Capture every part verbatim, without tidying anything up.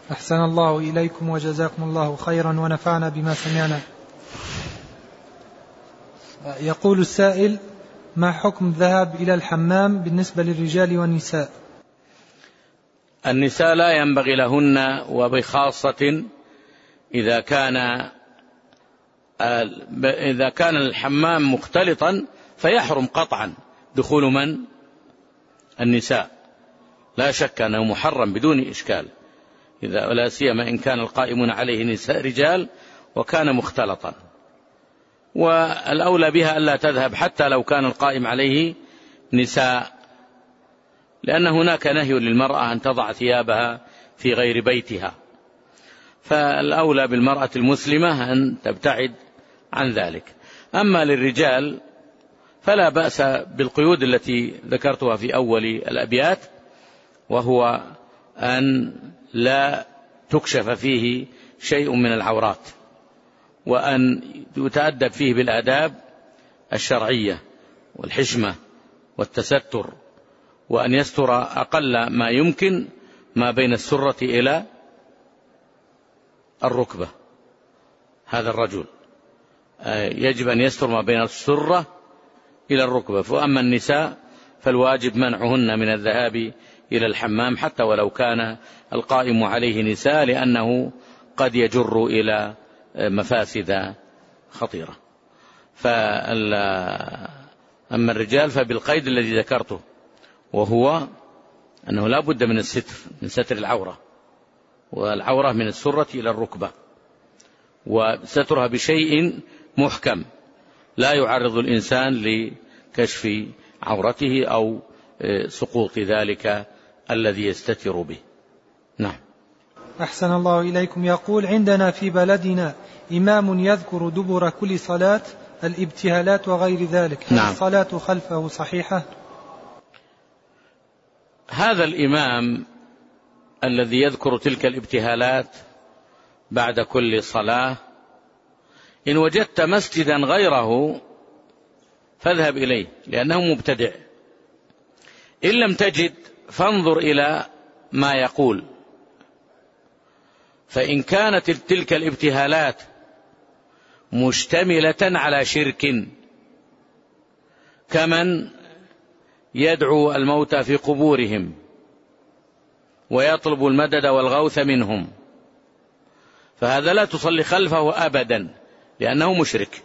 أحسن الله إليكم وجزاكم الله خيرا ونفعنا بما سمعنا. يقول السائل: ما حكم الذهاب إلى الحمام بالنسبة للرجال والنساء؟ النساء لا ينبغي لهن، وبخاصة إذا كان إذا كان الحمام مختلطا فيحرم قطعا دخول من؟ النساء، لا شك أنه محرم بدون إشكال، إذا ولا سيما إن كان القائمون عليه نساء رجال وكان مختلطا. والأولى بها ألا تذهب حتى لو كان القائم عليه نساء، لأن هناك نهي للمرأة أن تضع ثيابها في غير بيتها، فالأولى بالمرأة المسلمة أن تبتعد عن ذلك. أما للرجال فلا بأس بالقيود التي ذكرتها في أول الأبيات، وهو أن لا تكشف فيه شيء من العورات، وأن يتأدب فيه بالآداب الشرعية والحشمة والتستر، وأن يستر أقل ما يمكن ما بين السرة إلى الركبة. هذا الرجل يجب أن يستر ما بين السرة إلى الركبة. فأما النساء فالواجب منعهن من الذهاب إلى الحمام حتى ولو كان القائم عليه نساء، لأنه قد يجر إلى مفاسد خطيرة. أما الرجال فبالقيد الذي ذكرته، وهو أنه لا بد من الستر، من ستر العورة، والعورة من السرة إلى الركبة، وسترها بشيء محكم لا يعرض الإنسان لكشف عورته أو سقوط ذلك الذي يستتر به. نعم. أحسن الله إليكم. يقول: عندنا في بلدنا إمام يذكر دبر كل صلاة الابتهالات وغير ذلك، هل نعم. الصلاة خلفه صحيحة؟ هذا الإمام الذي يذكر تلك الابتهالات بعد كل صلاة، إن وجدت مسجدا غيره فاذهب إليه، لأنه مبتدع. إن لم تجد فانظر إلى ما يقول، فإن كانت تلك الابتهالات مشتملة على شرك، كمن يدعو الموتى في قبورهم ويطلب المدد والغوث منهم، فهذا لا تصلي خلفه أبدا، لأنه مشرك.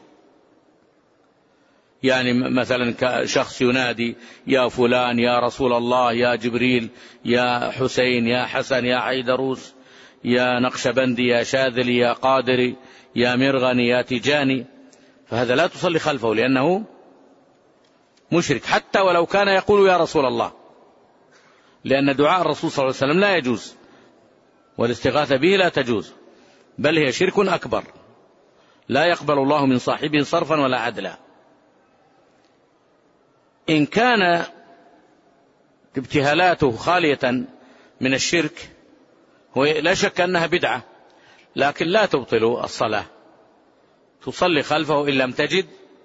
يعني مثلا شخص ينادي: يا فلان، يا رسول الله، يا جبريل، يا حسين، يا حسن، يا عيدروس، يا نقشبندي، يا شاذلي، يا قادري، يا مرغني، يا تجاني، فهذا لا تصلي خلفه لأنه مشرك، حتى ولو كان يقول يا رسول الله، لأن دعاء الرسول صلى الله عليه وسلم لا يجوز، والاستغاثة به لا تجوز، بل هي شرك أكبر لا يقبل الله من صاحبه صرفا ولا عدلا. إن كان ابتهالاته خالية من الشرك لا شك أنها بدعة، لكن لا تبطل الصلاة، تصلي خلفه إن لم تجد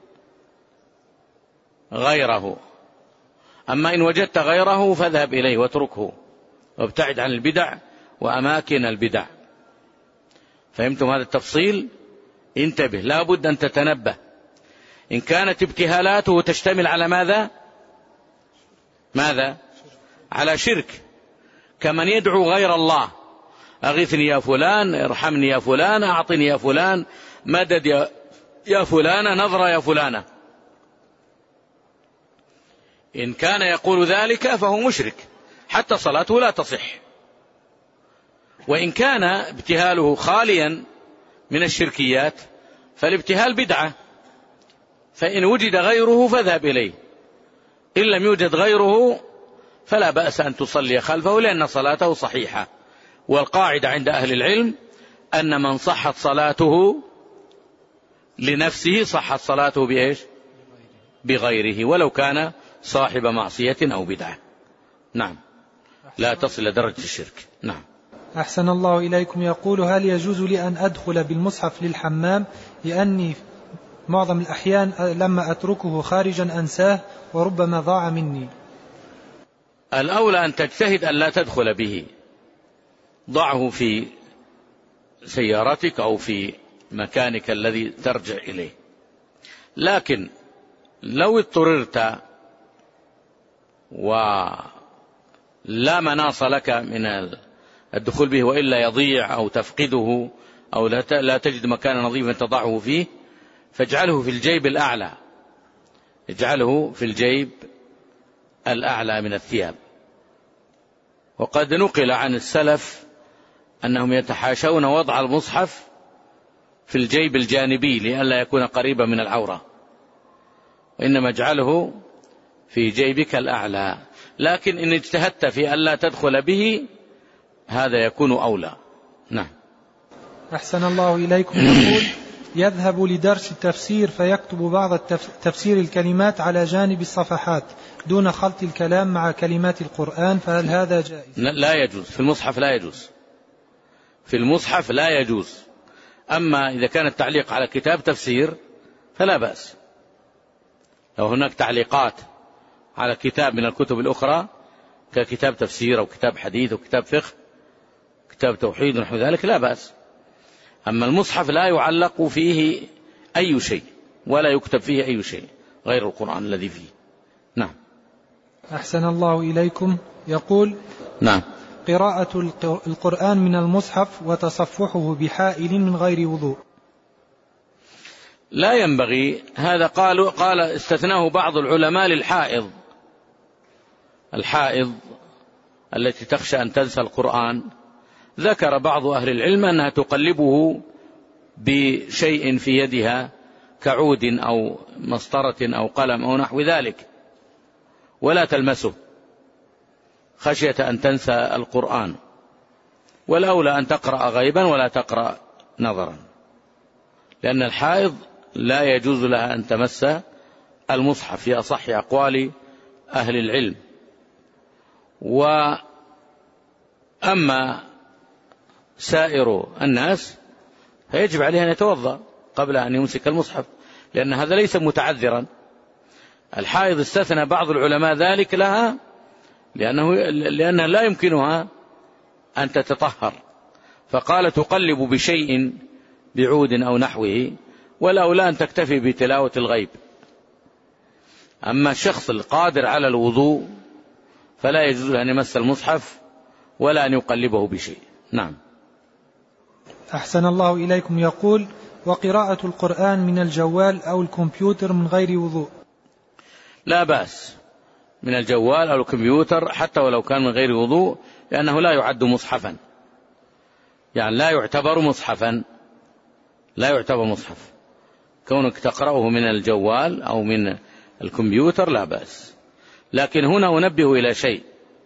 غيره. أما إن وجدت غيره فاذهب إليه واتركه، وابتعد عن البدع وأماكن البدع. فهمتم هذا التفصيل؟ انتبه، لا بد أن تتنبه. إن كانت ابتهالاته تشتمل على ماذا؟ ماذا؟ على شرك، كمن يدعو غير الله: أغثني يا فلان، ارحمني يا فلان، أعطني يا فلان، مدد يا, يا فلان، نظر يا فلانة. إن كان يقول ذلك فهو مشرك، حتى صلاته لا تصح. وإن كان ابتهاله خاليا من الشركيات فالابتهال بدعة، فإن وجد غيره فاذهب إليه، إن لم يوجد غيره فلا بأس أن تصلي خلفه، لأن صلاته صحيحة. والقاعدة عند أهل العلم أن من صحت صلاته لنفسه صحت صلاته بإيش؟ بغيره، ولو كان صاحب معصية أو بدعة. نعم، لا تصل درجة الشرك. نعم. أحسن الله إليكم. يقول: هل يجوز لي أن أدخل بالمصحف للحمام، لأني معظم الأحيان لما أتركه خارجا أنساه وربما ضاع مني؟ الأولى أن تجتهد أن لا تدخل به، ضعه في سيارتك أو في مكانك الذي ترجع إليه. لكن لو اضطررت ولا مناص لك من الدخول به وإلا يضيع أو تفقده أو لا تجد مكانا نظيفا تضعه فيه، فاجعله في الجيب الأعلى، اجعله في الجيب الأعلى من الثياب. وقد نقل عن السلف أنهم يتحاشون وضع المصحف في الجيب الجانبي لئلا يكون قريبا من العورة، وإنما اجعله في جيبك الأعلى. لكن إن اجتهدت في ألا تدخل به هذا يكون أولى. نعم. أحسن الله إليكم. يقول: يذهب لدرس التفسير فيكتب بعض تفسير الكلمات على جانب الصفحات دون خلط الكلام مع كلمات القرآن، فهل هذا جائز؟ لا يجوز. في المصحف لا يجوز، في المصحف لا يجوز. أما إذا كان التعليق على كتاب تفسير فلا بأس. لو هناك تعليقات على كتاب من الكتب الأخرى ككتاب تفسير أو كتاب حديث أو كتاب فقه، كتاب توحيد ونحو ذلك، لا بأس. أما المصحف لا يعلق فيه أي شيء ولا يكتب فيه أي شيء غير القرآن الذي فيه. نعم. أحسن الله إليكم. يقول: نعم. قراءة القرآن من المصحف وتصفحه بحائل من غير وضوء. لا ينبغي هذا. قالوا قال استثناه بعض العلماء للحائض، الحائض التي تخشى أن تنسى القرآن. ذكر بعض أهل العلم أنها تقلبه بشيء في يدها كعود أو مسطرة أو قلم أو نحو ذلك، ولا تلمسه خشية أن تنسى القرآن. والأولى أن تقرأ غيبا ولا تقرأ نظرا، لأن الحائض لا يجوز لها أن تمس المصحف في أصح أقوال أهل العلم. وأما سائر الناس فيجب عليه أن يتوضأ قبل أن يمسك المصحف، لأن هذا ليس متعذرا. الحائض استثنى بعض العلماء ذلك لها لأنه لأنها لا يمكنها أن تتطهر، فقال تقلب بشيء بعود أو نحوه، والأولى أن تكتفي بتلاوة الغيب. أما الشخص القادر على الوضوء فلا يجوز أن يمس المصحف ولا أن يقلبه بشيء. نعم. أحسن الله إليكم. يقول: وقراءة القرآن من الجوال أو الكمبيوتر من غير وضوء. لا بأس من الجوال أو الكمبيوتر حتى ولو كان من غير وضوء، لأنه لا يعد مصحفا، يعني لا يعتبر مصحفا، لا يعتبر مصحف. كونك تقرأه من الجوال أو من الكمبيوتر لا بأس. لكن هنا أنبه إلى شيء: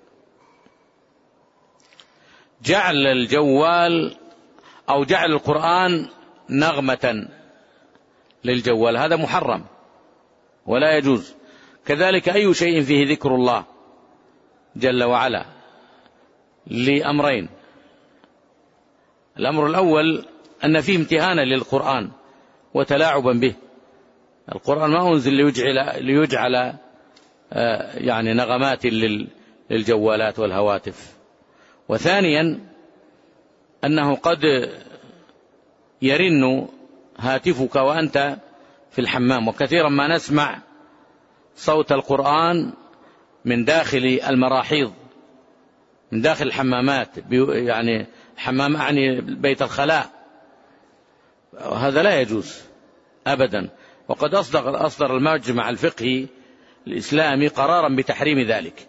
جعل الجوال أو جعل القرآن نغمة للجوال هذا محرم ولا يجوز. كذلك أي شيء فيه ذكر الله جل وعلا لأمرين: الأمر الأول أن فيه امتهانا للقرآن وتلاعبا به. القرآن ما أنزل ليجعل, ليجعل يعني نغمات للجوالات والهواتف. وثانيا أنه قد يرن هاتفك وأنت في الحمام، وكثيرا ما نسمع صوت القرآن من داخل المراحيض، من داخل الحمامات، يعني حمام أعني بيت الخلاء، هذا لا يجوز أبدا. وقد أصدر, أصدر المجمع الفقهي الإسلامي قرارا بتحريم ذلك،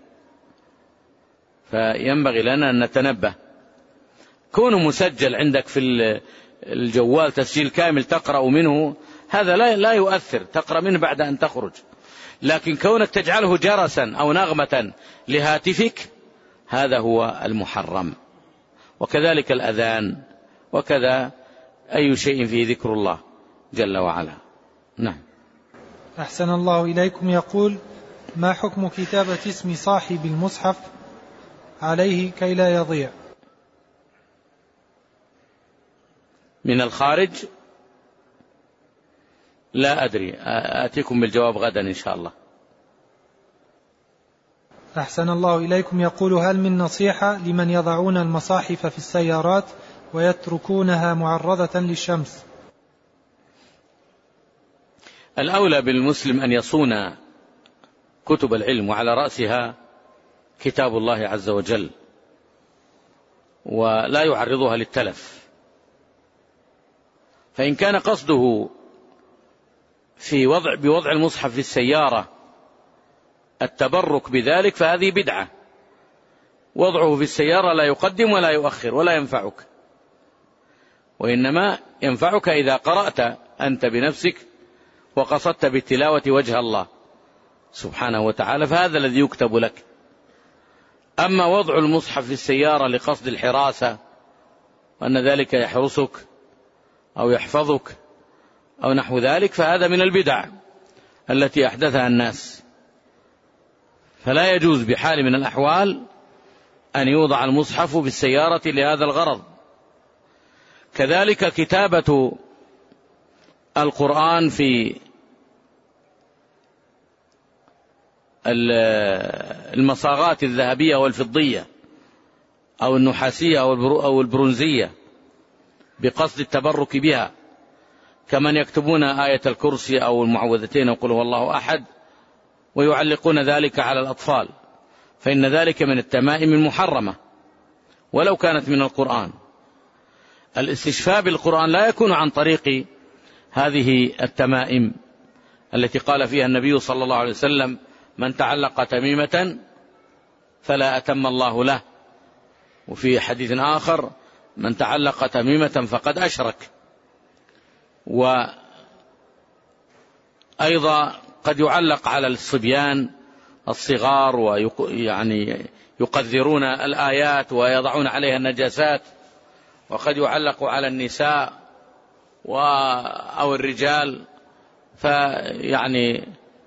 فينبغي لنا أن نتنبه. كونه مسجل عندك في الجوال تسجيل كامل تقرأ منه هذا لا, لا يؤثر، تقرأ منه بعد أن تخرج. لكن كونك تجعله جرسا أو نغمة لهاتفك هذا هو المحرم. وكذلك الأذان، وكذا أي شيء فيه ذكر الله جل وعلا. نعم. أحسن الله إليكم. يقول: ما حكم كتابة اسم صاحب المصحف عليه كي لا يضيع؟ من الخارج لا أدري، آتيكم بالجواب غدا إن شاء الله. أحسن الله إليكم، يقول: هل من نصيحة لمن يضعون المصاحف في السيارات ويتركونها معرضة للشمس؟ الأولى بالمسلم أن يصون كتب العلم، وعلى رأسها كتاب الله عز وجل، ولا يعرضها للتلف. فإن كان قصده في وضع بوضع المصحف في السيارة التبرك بذلك فهذه بدعة. وضعه في السيارة لا يقدم ولا يؤخر ولا ينفعك، وإنما ينفعك إذا قرأت أنت بنفسك وقصدت بالتلاوة وجه الله سبحانه وتعالى، فهذا الذي يكتب لك. أما وضع المصحف في السيارة لقصد الحراسة وأن ذلك يحرسك أو يحفظك أو نحو ذلك فهذا من البدع التي أحدثها الناس، فلا يجوز بحال من الأحوال أن يوضع المصحف في السيارة لهذا الغرض. كذلك كتابة القرآن في المصاغات الذهبية والفضية أو النحاسية أو البرونزية بقصد التبرك بها، كمن يكتبون آية الكرسي أو المعوذتين أو قل هو الله أحد ويعلقون ذلك على الأطفال، فإن ذلك من التمائم المحرمة ولو كانت من القرآن. الاستشفاء بالقرآن لا يكون عن طريق هذه التمائم التي قال فيها النبي صلى الله عليه وسلم: من تعلق تميمة فلا أتم الله له. وفي حديث آخر: من تعلق تميمة فقد أشرك. وأيضا قد يعلق على الصبيان الصغار ويعني يقذرون الآيات ويضعون عليها النجاسات، وقد يعلق على النساء أو الرجال، فيعني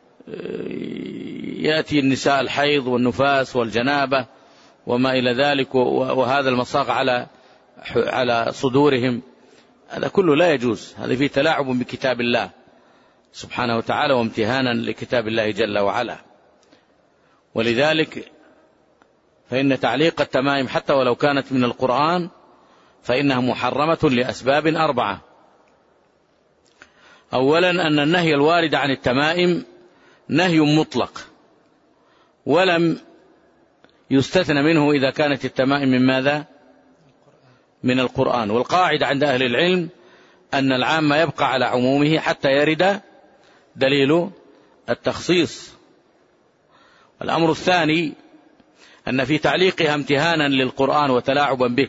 يأتي النساء الحيض والنفاس والجنابة وما إلى ذلك، وهذا المصاغ على على صدورهم، هذا كله لا يجوز. هذا فيه تلاعب بكتاب الله سبحانه وتعالى وامتهانا لكتاب الله جل وعلا. ولذلك فإن تعليق التمائم حتى ولو كانت من القرآن فإنها محرمة لأسباب أربعة. أولا أن النهي الوارد عن التمائم نهي مطلق ولم يستثنى منه إذا كانت التمائم من ماذا؟ من القرآن. والقاعدة عند أهل العلم أن العام يبقى على عمومه حتى يرد دليل التخصيص. الأمر الثاني أن في تعليقها امتهانا للقرآن وتلاعبا به.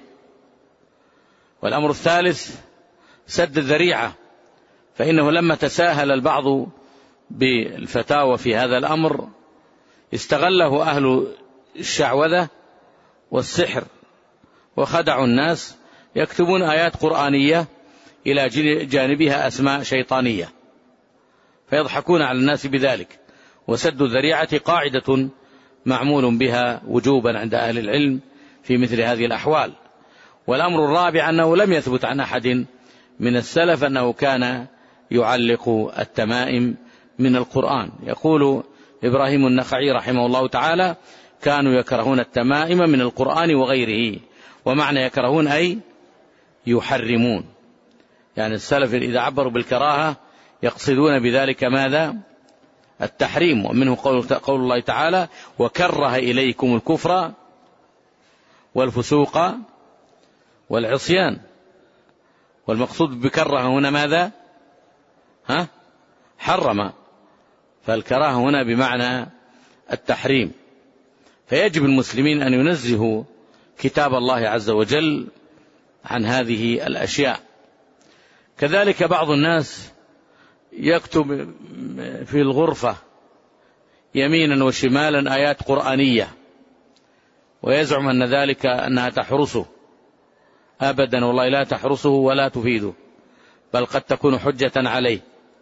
والأمر الثالث سد الذريعة، فإنه لما تساهل البعض بالفتاوى في هذا الأمر استغله أهل الشعوذة والسحر وخدعوا الناس، يكتبون آيات قرآنية إلى جانبها أسماء شيطانية فيضحكون على الناس بذلك. وسد الذريعة قاعدة معمول بها وجوبا عند أهل العلم في مثل هذه الأحوال. والأمر الرابع أنه لم يثبت عن أحد من السلف أنه كان يعلق التمائم من القرآن. يقول إبراهيم النخعي رحمه الله تعالى: كانوا يكرهون التمائم من القرآن وغيره. ومعنى يكرهون أي يحرمون، يعني السلف إذا عبروا بالكراهة يقصدون بذلك ماذا؟ التحريم. ومنه قول الله تعالى: وكره إليكم الكفر والفسوق والعصيان. والمقصود بكره هنا ماذا؟ ها؟ حرم. فالكراهة هنا بمعنى التحريم. فيجب المسلمين أن ينزهوا كتاب الله عز وجل عن هذه الأشياء. كذلك بعض الناس يكتب في الغرفة يمينا وشمالا آيات قرآنية ويزعم أن ذلك أنها تحرسه. أبدا والله لا تحرسه ولا تفيده، بل قد تكون حجة عليه.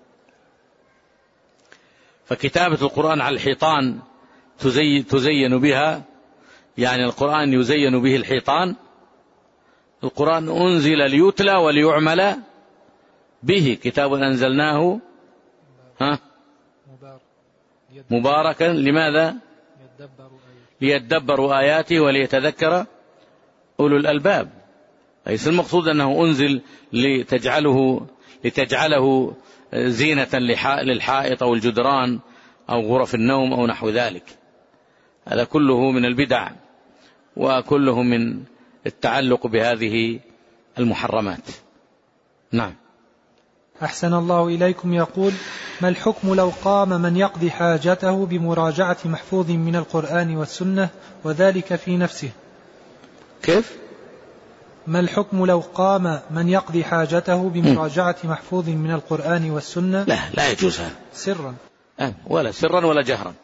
فكتابة القرآن على الحيطان تزي تزين بها، يعني القرآن يزين به الحيطان. القرآن أنزل ليتلى وليعمل به، كتاب أنزلناه ها مباركا. لماذا؟ ليدبروا آياته وليتذكر أولو الألباب. ليس المقصود أنه أنزل لتجعله, لتجعله زينة للحائط أو الجدران أو غرف النوم أو نحو ذلك. هذا كله من البدع وكله من التعلق بهذه المحرمات. نعم. أحسن الله إليكم. يقول: ما الحكم لو قام من يقضي حاجته بمراجعة محفوظ من القرآن والسنة وذلك في نفسه؟ كيف؟ ما الحكم لو قام من يقضي حاجته بمراجعة محفوظ من القرآن والسنة؟ لا لا يجوز هذا سرا ولا سرا ولا جهرا.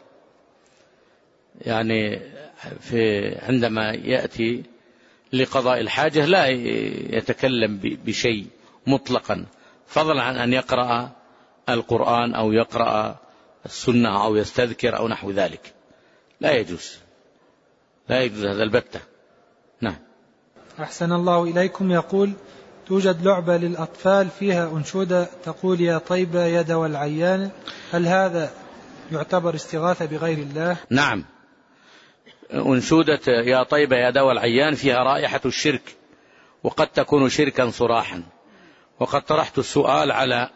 يعني في عندما يأتي لقضاء الحاجة لا يتكلم بشيء مطلقا، فضلا عن أن يقرأ القرآن أو يقرأ السنة أو يستذكر أو نحو ذلك. لا يجوز لا يجوز هذا البتة. نعم. أحسن الله إليكم. يقول: توجد لعبة للأطفال فيها أنشودة تقول: يا طيبة يا دوا العيان، هل هذا يعتبر استغاثة بغير الله؟ نعم. أنشودة يا طيبة يا دوا العيان فيها رائحة الشرك، وقد تكون شركا صراحا. وقد طرحت السؤال على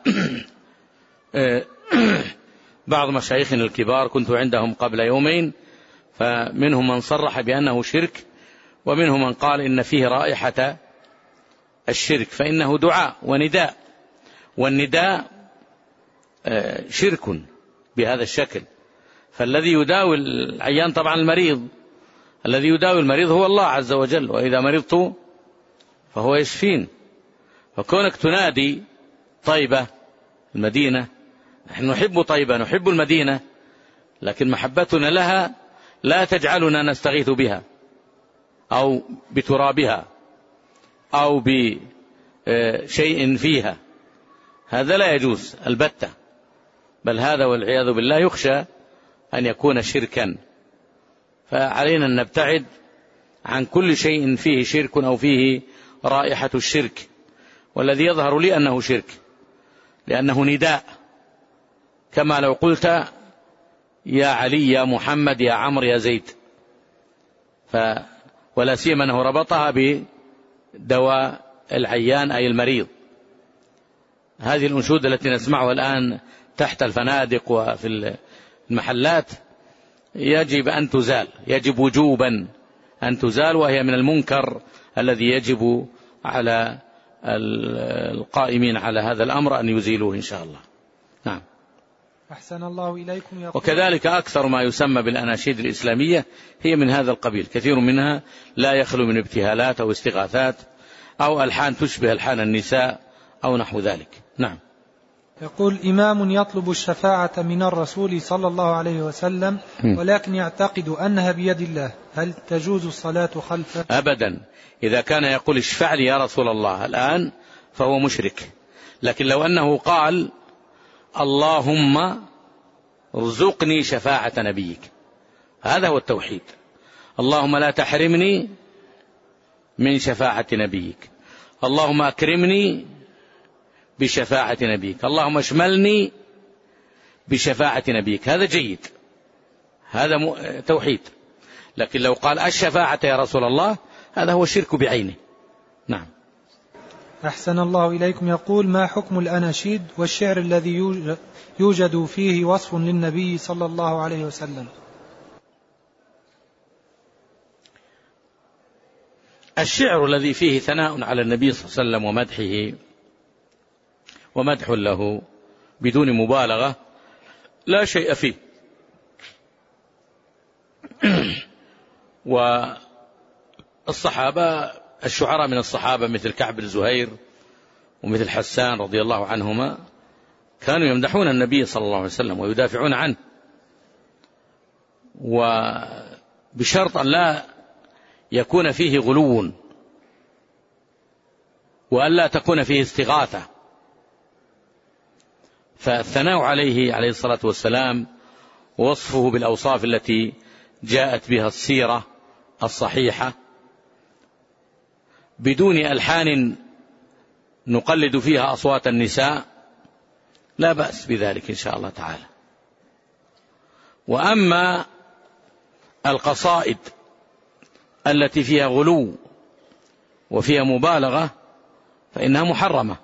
بعض مشايخنا الكبار، كنت عندهم قبل يومين، فمنهم من صرح بأنه شرك، ومنهم من قال إن فيه رائحة الشرك، فإنه دعاء ونداء، والنداء شرك بهذا الشكل. فالذي يداوي العيان طبعا المريض، الذي يداوي المريض هو الله عز وجل، وإذا مرضت فهو يشفين. فكونك تنادي طيبة المدينة، نحن نحب طيبة نحب المدينة، لكن محبتنا لها لا تجعلنا نستغيث بها أو بترابها أو بشيء فيها. هذا لا يجوز البتة، بل هذا والعياذ بالله يخشى أن يكون شركا. فعلينا أن نبتعد عن كل شيء فيه شرك أو فيه رائحة الشرك، والذي يظهر لي أنه شرك، لأنه نداء، كما لو قلت يا علي يا محمد يا عمرو يا زيد، ف ولا سيما أنه ربطها بدواء العيان أي المريض. هذه الأنشودة التي نسمعها الآن تحت الفنادق وفي المحلات يجب أن تزال، يجب وجوبا أن تزال، وهي من المنكر الذي يجب على القائمين على هذا الأمر أن يزيلوه إن شاء الله. نعم. أحسن الله إليكم. يقول: وكذلك أكثر ما يسمى بالأناشيد الإسلامية هي من هذا القبيل، كثير منها لا يخلو من ابتهالات أو استغاثات أو ألحان تشبه ألحان النساء أو نحو ذلك. نعم. يقول: إمام يطلب الشفاعة من الرسول صلى الله عليه وسلم ولكن يعتقد أنها بيد الله، هل تجوز الصلاة خلفه؟ أبدا. إذا كان يقول اشفع لي يا رسول الله الآن فهو مشرك، لكن لو أنه قال اللهم ارزقني شفاعة نبيك، هذا هو التوحيد. اللهم لا تحرمني من شفاعة نبيك، اللهم أكرمني بشفاعة نبيك، اللهم اشملني بشفاعة نبيك، هذا جيد، هذا توحيد. لكن لو قال الشفاعة يا رسول الله هذا هو الشرك بعينه. نعم. أحسن الله إليكم. يقول: ما حكم الأناشيد والشعر الذي يوجد فيه وصف للنبي صلى الله عليه وسلم؟ الشعر الذي فيه ثناء على النبي صلى الله عليه وسلم ومدحه ومدح له بدون مبالغة لا شيء فيه. والصحابة الشعراء من الصحابة مثل كعب بن زهير ومثل حسان رضي الله عنهما كانوا يمدحون النبي صلى الله عليه وسلم ويدافعون عنه، وبشرط أن لا يكون فيه غلو وأن لا تكون فيه استغاثة. فالثناء عليه عليه الصلاة والسلام ووصفه بالأوصاف التي جاءت بها السيرة الصحيحة بدون ألحان نقلد فيها أصوات النساء لا بأس بذلك إن شاء الله تعالى. وأما القصائد التي فيها غلو وفيها مبالغة فإنها محرمة.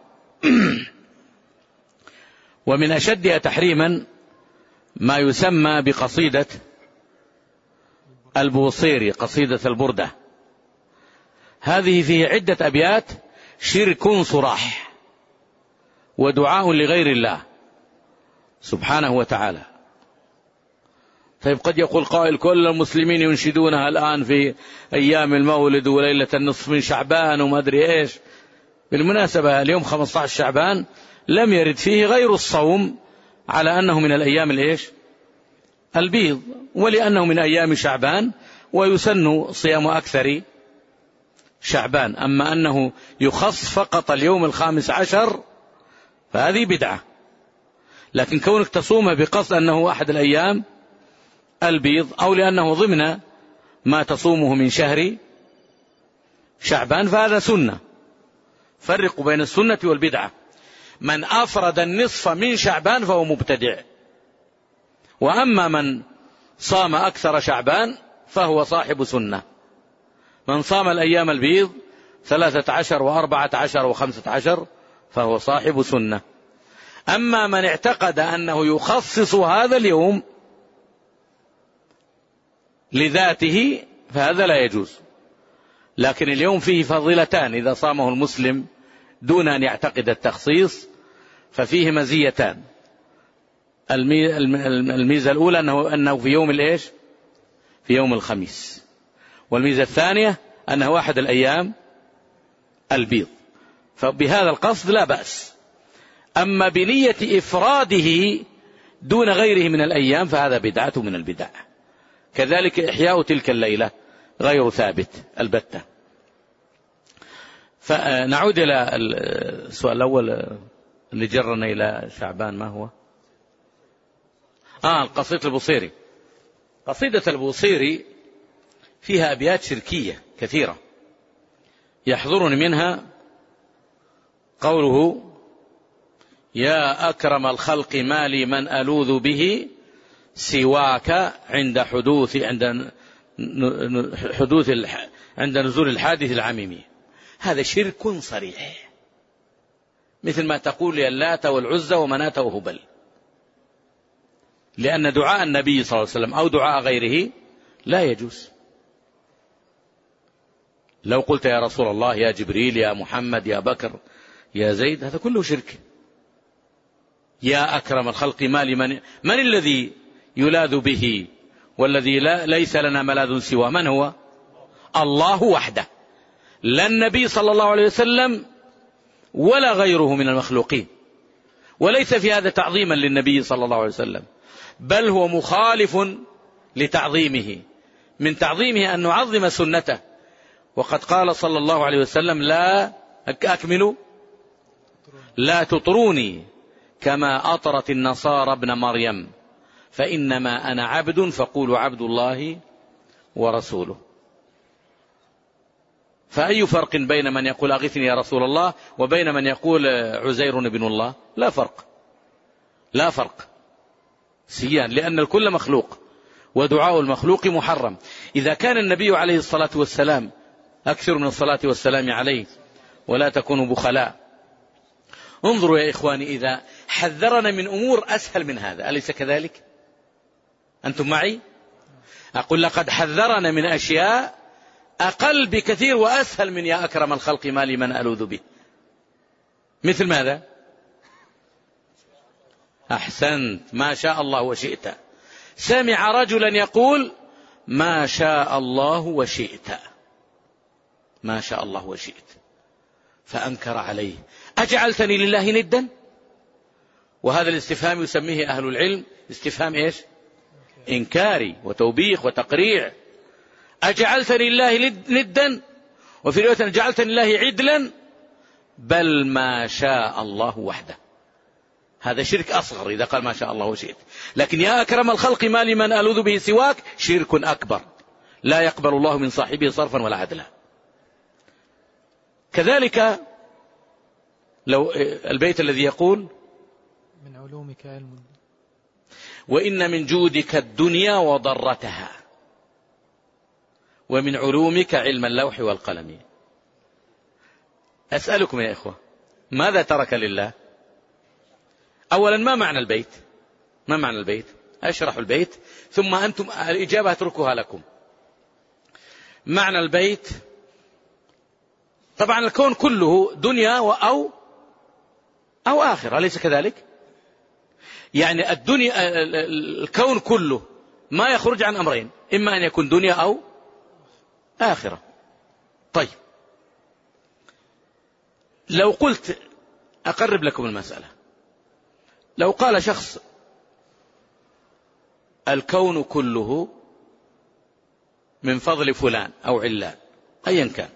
ومن أشدها تحريما ما يسمى بقصيدة البوصيري، قصيدة البردة، هذه فيه عدة أبيات شرك صراح ودعاء لغير الله سبحانه وتعالى. طيب قد يقول قائل كل المسلمين ينشدونها الآن في أيام المولد وليلة النصف من شعبان وما أدري إيش. بالمناسبة اليوم خمسة عشر شعبان لم يرد فيه غير الصوم على أنه من الأيام الإيش البيض، ولأنه من أيام شعبان ويسن صيام أكثر شعبان. أما أنه يخص فقط اليوم الخامس عشر فهذه بدعة. لكن كونك تصوم بقصد أنه أحد الأيام البيض أو لأنه ضمن ما تصومه من شهر شعبان فهذا سنة. فرقوا بين السنة والبدعة. من أفرد النصف من شعبان فهو مبتدع، وأما من صام أكثر شعبان فهو صاحب سنة. من صام الأيام البيض ثلاثة عشر وأربعة عشر وخمسة عشر فهو صاحب سنة. أما من اعتقد أنه يخصص هذا اليوم لذاته فهذا لا يجوز. لكن اليوم فيه فضيلتان إذا صامه المسلم دون أن يعتقد التخصيص ففيه مزيتان. الميزة الأولى أنه, أنه في يوم الإيش في يوم الخميس، والميزة الثانية أنه أحد الأيام البيض، فبهذا القصد لا بأس. أما بنية إفراده دون غيره من الأيام فهذا بدعة من البدع. كذلك إحياء تلك الليلة غير ثابت البتة. فنعود إلى السؤال الأول اللي جرنا إلى شعبان، ما هو؟ آه قصيدة البوصيري. قصيدة البوصيري فيها أبيات شركية كثيرة، يحضرني منها قوله: يا أكرم الخلق ما لي من ألوذ به سواك عند حدوث عند حدوث عند نزول الحادث العميمي. هذا شرك صريح، مثل ما تقول يا اللات والعزى ومناة وهبل، لأن دعاء النبي صلى الله عليه وسلم أو دعاء غيره لا يجوز. لو قلت يا رسول الله، يا جبريل، يا محمد، يا بكر، يا زيد، هذا كله شرك. يا أكرم الخلق ما لمن من الذي يلاذ به والذي لا ليس لنا ملاذ سوى من هو؟ الله وحده، لا النبي صلى الله عليه وسلم ولا غيره من المخلوقين. وليس في هذا تعظيما للنبي صلى الله عليه وسلم، بل هو مخالف لتعظيمه. من تعظيمه أن نعظم سنته، وقد قال صلى الله عليه وسلم: لا أكملوا لا تطروني كما أطرت النصارى ابن مريم، فإنما أنا عبد فقولوا عبد الله ورسوله. فأي فرق بين من يقول أغثني يا رسول الله وبين من يقول عزير ابن الله؟ لا فرق، لا فرق سيان، لأن الكل مخلوق ودعاء المخلوق محرم. إذا كان النبي عليه الصلاة والسلام، أكثر من الصلاة والسلام عليه ولا تكونوا بخلاء. انظروا يا إخواني، إذا حذرنا من أمور أسهل من هذا، أليس كذلك؟ أنتم معي؟ أقول لقد حذرنا من أشياء أقل بكثير وأسهل من يا أكرم الخلق ما لي من ألوذ به. مثل ماذا؟ أحسنت، ما شاء الله وشئت. سمع رجلا يقول: ما شاء الله وشئت، ما شاء الله وشئت، فأنكر عليه: أجعلتني لله ندا؟ وهذا الاستفهام يسميه أهل العلم استفهام إيش؟ إنكاري وتوبيخ وتقريع. أجعلتني لله ندا، وفي رواية أجعلتني لله عدلا، بل ما شاء الله وحده. هذا شرك أصغر إذا قال ما شاء الله وشئت. لكن يا أكرم الخلق ما لمن ألوذ به سواك شرك أكبر، لا يقبل الله من صاحبه صرفا ولا عدلا. كذلك لو البيت الذي يقول: من علومك علم، وإن من جودك الدنيا وضرتها. ومن علومك علم اللوح والقلم. أسألكم يا إخوة، ماذا ترك لله؟ أولا ما معنى البيت؟ ما معنى البيت؟ أشرح البيت ثم أنتم الإجابة أتركها لكم. معنى البيت طبعا الكون كله دنيا أو أو آخرة، أليس كذلك؟ يعني الدنيا الكون كله ما يخرج عن أمرين، إما أن يكون دنيا أو آخرة. طيب لو قلت أقرب لكم المسألة، لو قال شخص الكون كله من فضل فلان أو علان أيا كان،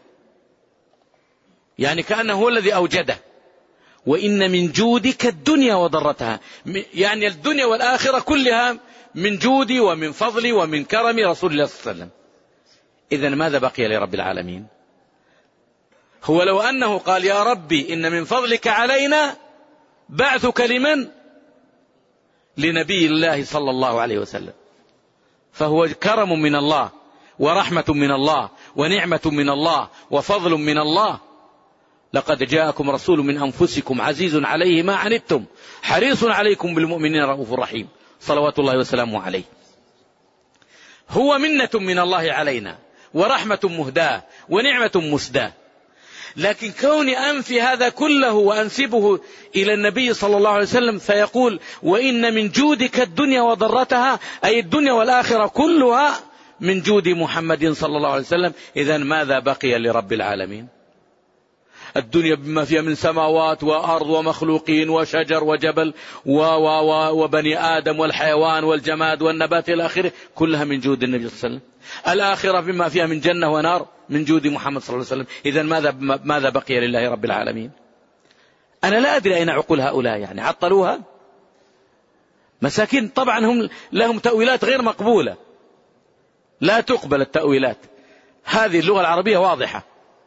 يعني كأنه هو الذي أوجده، وإن من جودك الدنيا وضرتها، يعني الدنيا والآخرة كلها من جودي ومن فضلي ومن كرم رسول الله صلى الله عليه وسلم. إذن ماذا بقي لرب العالمين؟ هو لو أنه قال يا ربي إن من فضلك علينا بعثك لمن؟ لنبي الله صلى الله عليه وسلم، فهو كرم من الله ورحمة من الله ونعمة من الله وفضل من الله. لقد جاءكم رسول من أنفسكم عزيز عليه ما عنتم حريص عليكم بالمؤمنين رؤوف رحيم، صلوات الله وسلامه عليه. هو منة من الله علينا ورحمة مهداة ونعمة مسداة. لكن كوني أنفي هذا كله وأنسبه إلى النبي صلى الله عليه وسلم فيقول وإن من جودك الدنيا وضرتها، أي الدنيا والآخرة كلها من جود محمد صلى الله عليه وسلم. إذن ماذا بقي لرب العالمين؟ الدنيا بما فيها من سماوات وأرض ومخلوقين وشجر وجبل و و و وبني آدم والحيوان والجماد والنبات إلى آخره، كلها من جود النبي صلى الله عليه وسلم. الآخرة بما فيها من جنة ونار من جود محمد صلى الله عليه وسلم. إذن ماذا ماذا بقي لله رب العالمين؟ أنا لا أدري أين عقول هؤلاء، يعني عطلوها مساكين. طبعا هم لهم تأويلات غير مقبولة، لا تقبل التأويلات. هذه اللغة العربية واضحة.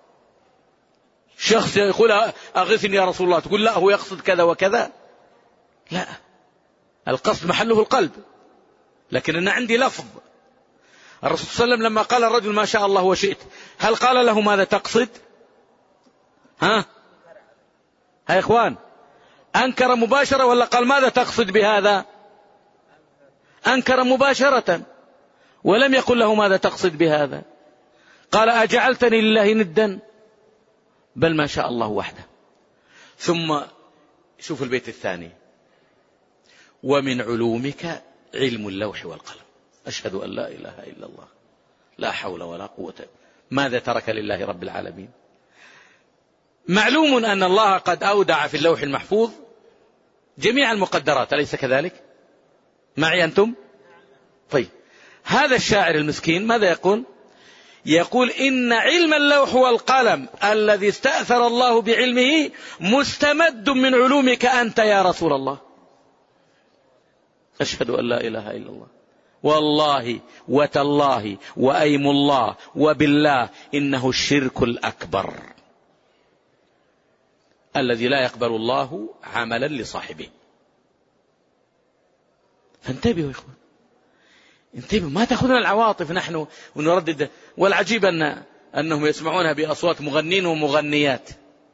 شخص يقول أغثني يا رسول الله، تقول لا هو يقصد كذا وكذا. لا، القصد محله القلب. لكن أنا عندي لفظ. الرسول صلى الله عليه وسلم لما قال الرجل ما شاء الله وشئت، هل قال له ماذا تقصد؟ ها ها يا إخوان، أنكر مباشرة ولا قال ماذا تقصد بهذا؟ أنكر مباشرة ولم يقل له ماذا تقصد بهذا. قال أجعلتني لله ندا؟ بل ما شاء الله وحده. ثم شوف البيت الثاني، ومن علومك علم اللوح والقلم. أشهد أن لا إله إلا الله، لا حول ولا قوة. ماذا ترك لله رب العالمين؟ معلوم أن الله قد أودع في اللوح المحفوظ جميع المقدرات، أليس كذلك؟ معي أنتم؟ طيب هذا الشاعر المسكين ماذا يقول؟ يقول إن علم اللوح والقلم الذي استأثر الله بعلمه مستمد من علومك أنت يا رسول الله. أشهد أن لا إله إلا الله، والله وتالله وأيم الله وبالله إنه الشرك الأكبر الذي لا يقبل الله عملا لصاحبه. فانتبهوا يا إخوان، انتبهوا، ما تأخذنا العواطف نحن ونردد. والعجيب أن أنهم يسمعونها بأصوات مغنين ومغنيات.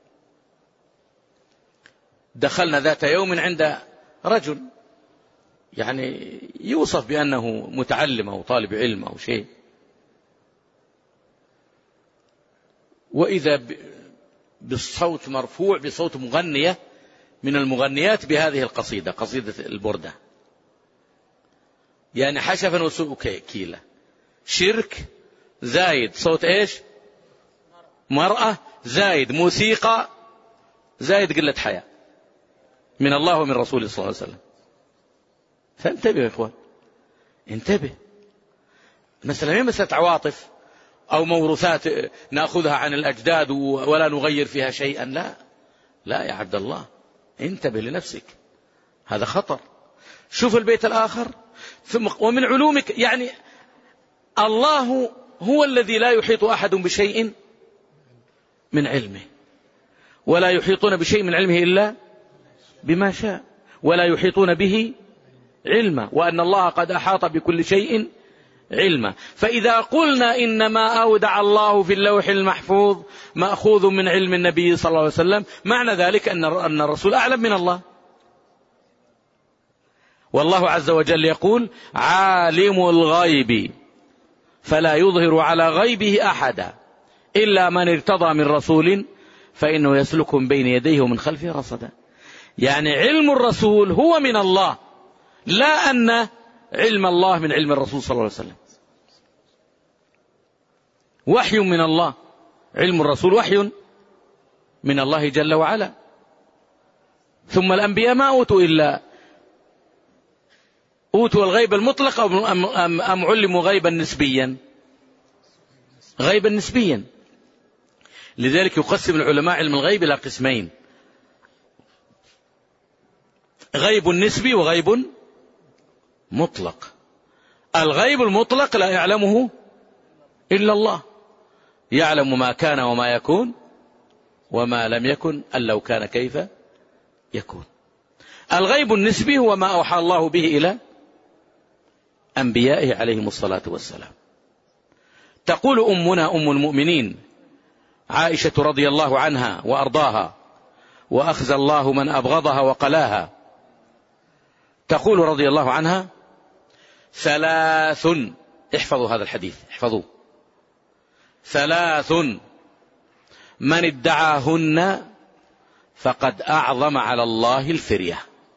دخلنا ذات يوم عند رجل يعني يوصف بأنه متعلم أو طالب علم أو شيء، وإذا بالصوت مرفوع بصوت مغنية من المغنيات بهذه القصيدة، قصيدة البردة، يعني حشفا وسوء كيلة، شرك زايد صوت إيش؟ مرأة زايد موسيقى زايد قلة حياة من الله ومن رسوله صلى الله عليه وسلم. فانتبه يا إخوان، انتبه. مثلا هي مسألة عواطف أو موروثات نأخذها عن الأجداد ولا نغير فيها شيئا، لا لا يا عبد الله، انتبه لنفسك، هذا خطر. شوف البيت الآخر، ثم ومن علومك، يعني الله هو الذي لا يحيط أحد بشيء من علمه، ولا يحيطون بشيء من علمه إلا بما شاء، ولا يحيطون به علما، وأن الله قد أحاط بكل شيء علما. فإذا قلنا إنما أودع الله في اللوح المحفوظ مأخوذ من علم النبي صلى الله عليه وسلم، معنى ذلك أن الرسول أعلم من الله. والله عز وجل يقول: عالم الغيب فلا يظهر على غيبه أحدا إلا من ارتضى من رسول فإنه يسلك بين يديه ومن خلفه رصدا. يعني علم الرسول هو من الله، لا أن علم الله من علم الرسول صلى الله عليه وسلم. وحي من الله، علم الرسول وحي من الله جل وعلا. ثم الأنبياء ما أوتوا إلا أوتوا الغيب المطلق أم, أم, أم علموا غيبا نسبيا؟ غيبا نسبيا. لذلك يقسم العلماء علم الغيب إلى قسمين: غيب نسبي وغيب مطلق. الغيب المطلق لا يعلمه إلا الله، يعلم ما كان وما يكون وما لم يكن أن لو كان كيف يكون. الغيب النسبي هو ما أوحى الله به إلى أنبيائه عليهم الصلاة والسلام. تقول أمنا أم المؤمنين عائشة رضي الله عنها وأرضاها، وأخزى الله من أبغضها وقلاها، تقول رضي الله عنها: ثلاث، احفظوا هذا الحديث احفظوه، ثلاث من ادعاهن فقد أعظم على الله الفرية.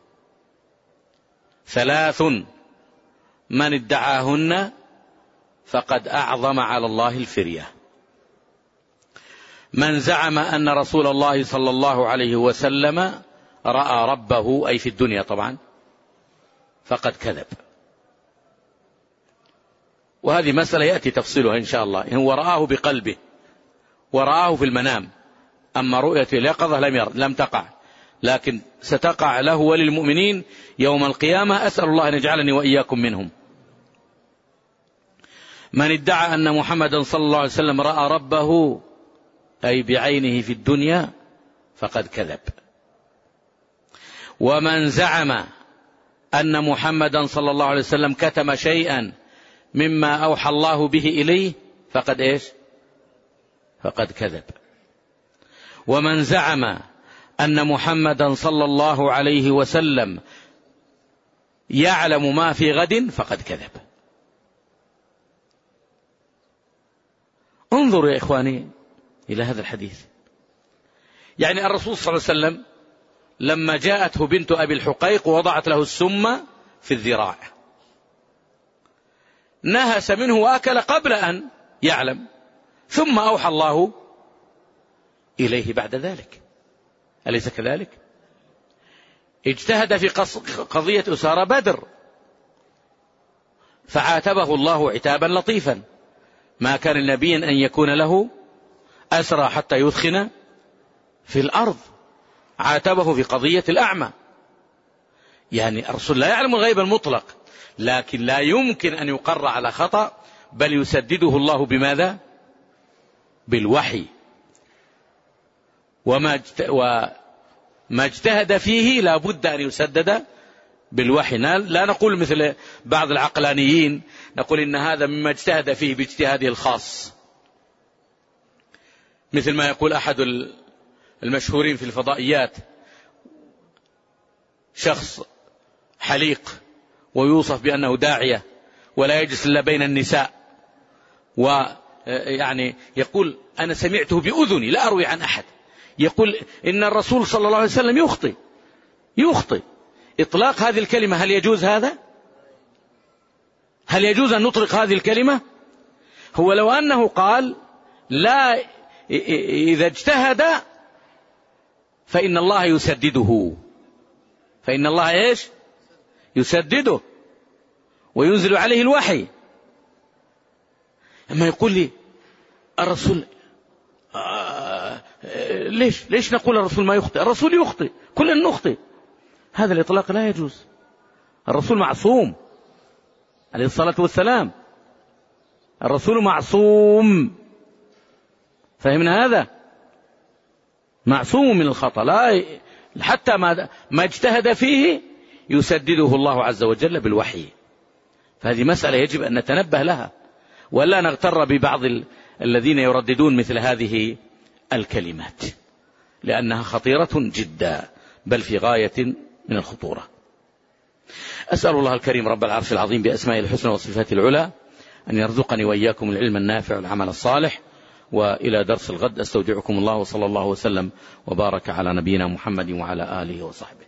ثلاث من ادعاهن فقد أعظم على الله الفرية: من زعم أن رسول الله صلى الله عليه وسلم رأى ربه، أي في الدنيا طبعا، فقد كذب. وهذه مسألة يأتي تفصيلها إن شاء الله. هو رآه بقلبه ورآه في المنام، أما رؤية اليقظة لم ير لم تقع، لكن ستقع له وللمؤمنين يوم القيامة. أسأل الله أن يجعلني وإياكم منهم. من ادعى أن محمدا صلى الله عليه وسلم رأى ربه، أي بعينه في الدنيا، فقد كذب. ومن زعم أن محمدا صلى الله عليه وسلم كتم شيئا مما أوحى الله به إليه، فقد إيش؟ فقد كذب. ومن زعم أن محمدا صلى الله عليه وسلم يعلم ما في غد، فقد كذب. انظروا يا إخواني إلى هذا الحديث. يعني الرسول صلى الله عليه وسلم لما جاءته بنت أبي الحقيق ووضعت له السم في الذراع، نهس منه وأكل قبل أن يعلم، ثم أوحى الله إليه بعد ذلك. أليس كذلك؟ اجتهد في قضية أسارى بدر فعاتبه الله عتابا لطيفا: ما كان لنبي أن يكون له أسرى حتى يثخن في الأرض. عاتبه في قضية الأعمى. يعني الرسول لا يعلم الغيب المطلق، لكن لا يمكن أن يقر على خطأ، بل يسدده الله بماذا؟ بالوحي. وما وما اجتهد فيه لا بد أن يسدد بالوحي. لا نقول مثل بعض العقلانيين، نقول إن هذا مما اجتهد فيه باجتهاده الخاص، مثل ما يقول أحد المشهورين في الفضائيات: شخص حليق ويوصف بأنه داعية ولا يجلس إلا بين النساء، ويعني يقول: أنا سمعته بأذني لا أروي عن أحد، يقول إن الرسول صلى الله عليه وسلم يخطئ يخطئ إطلاق هذه الكلمة هل يجوز هذا؟ هل يجوز أن نطلق هذه الكلمة؟ هو لو أنه قال لا، إذا اجتهد فإن الله يسدده، فإن الله إيش؟ يسدده وينزل عليه الوحي. أما يقول لي الرسول آه ليش ليش نقول الرسول ما يخطئ؟ الرسول يخطئ، كلنا نخطئ. هذا الإطلاق لا يجوز. الرسول معصوم عليه الصلاة والسلام، الرسول معصوم، فهمنا هذا؟ معصوم من الخطأ، لا حتى ما ما اجتهد فيه يسدده الله عز وجل بالوحي. فهذه مسألة يجب أن نتنبه لها، ولا نغتر ببعض الذين يرددون مثل هذه الكلمات، لأنها خطيرة جدا، بل في غاية من الخطورة. أسأل الله الكريم رب العرش العظيم بأسمائه الحسنى وصفاته العلى أن يرزقني وإياكم العلم النافع والعمل الصالح. وإلى درس الغد أستودعكم الله، وصلى الله وسلم وبارك على نبينا محمد وعلى آله وصحبه.